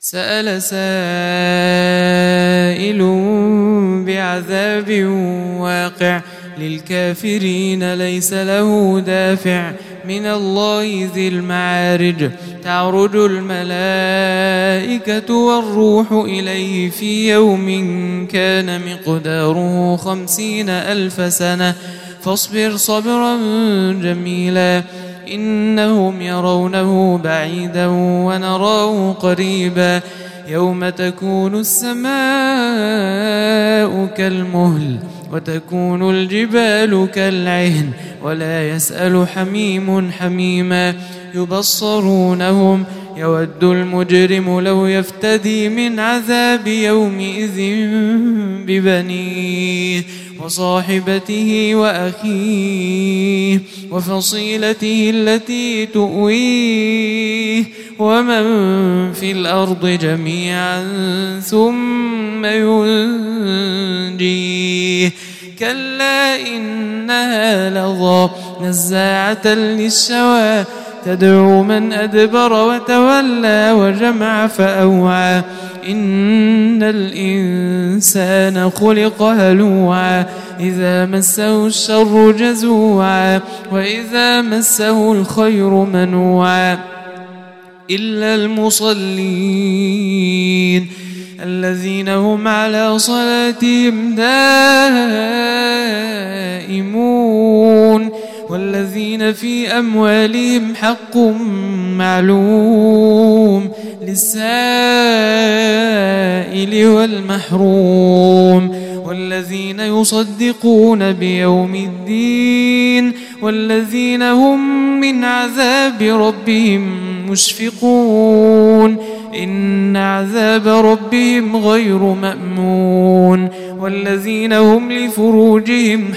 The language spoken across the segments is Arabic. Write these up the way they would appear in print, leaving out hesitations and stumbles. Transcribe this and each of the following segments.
سأل سائل بعذاب واقع للكافرين ليس له دافع من الله ذي المعارج تعرج الملائكة والروح إليه في يوم كان مقداره 50,000 سنة فاصبر صبرا جميلا إنهم يرونه بعيدا ونراه قريبا يوم تكون السماء كالمهل وتكون الجبال كالعهن ولا يسأل حميم حميما يبصرونهم يود المجرم لو يفتدي من عذاب يومئذ ببنيه وصاحبته وأخيه وفصيلته التي تؤويه ومن في الأرض جميعا ثم ينجيه كلا إنها لظى نزاعة للشوى تدعو من أدبر وتولى وجمع فأوعى إن الإنسان خلق هلوعا إذا مسه الشر جزوعا وإذا مسه الخير منوعا إلا المصلين الذين هم على صلاتهم دائمون والذين في أموالهم حق معلوم للسائل والمحروم والذين يصدقون بيوم الدين والذين هم من عذاب ربهم مشفقون إن عذاب ربهم غير مأمون والذين هم لفروجهم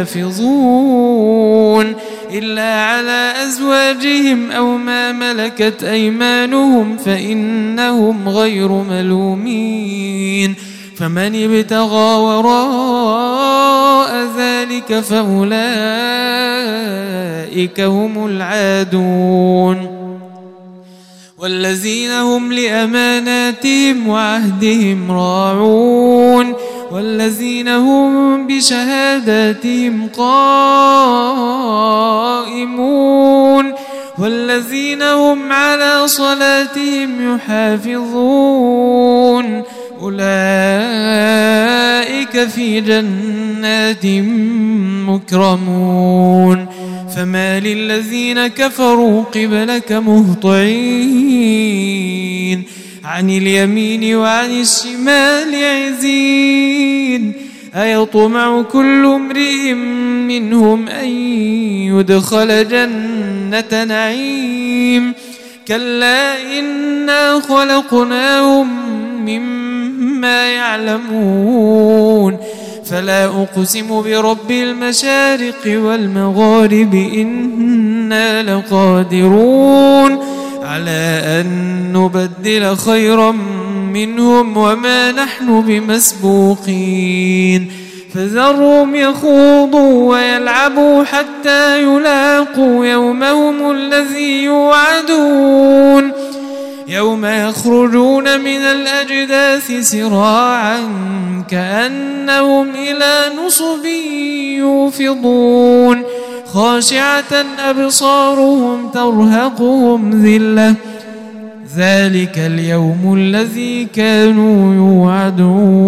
حافظون إلا على أزواجهم أو ما ملكت أيمانهم فإنهم غير ملومين فمن ابتغى وراء ذلك فأولئك هم العادون والذين هم لأماناتهم وعهدهم راعون والذين هم بشهاداتهم قائمون والذين هم على صلاتهم يحافظون أولئك في جنات مكرمون فما للذين كفروا قبلك مهطعين عن اليمين وعن الشمال عزين أيطمع كل امرئ منهم أن يدخل جنة نعيم كلا إنا خلقناهم مما يعلمون فلا أقسم برب المشارق والمغارب إنا لقادرون على أن نبدل خيرا منهم وما نحن بمسبوقين فذرهم يخوضوا ويلعبوا حتى يلاقوا يومهم الذي يوعدون يوم يخرجون من الأجداث سراعا كأنهم إلى نصب يوفضون خاشعة أبصارهم ترهقهم ذلة ذلك اليوم الذي كانوا يوعدون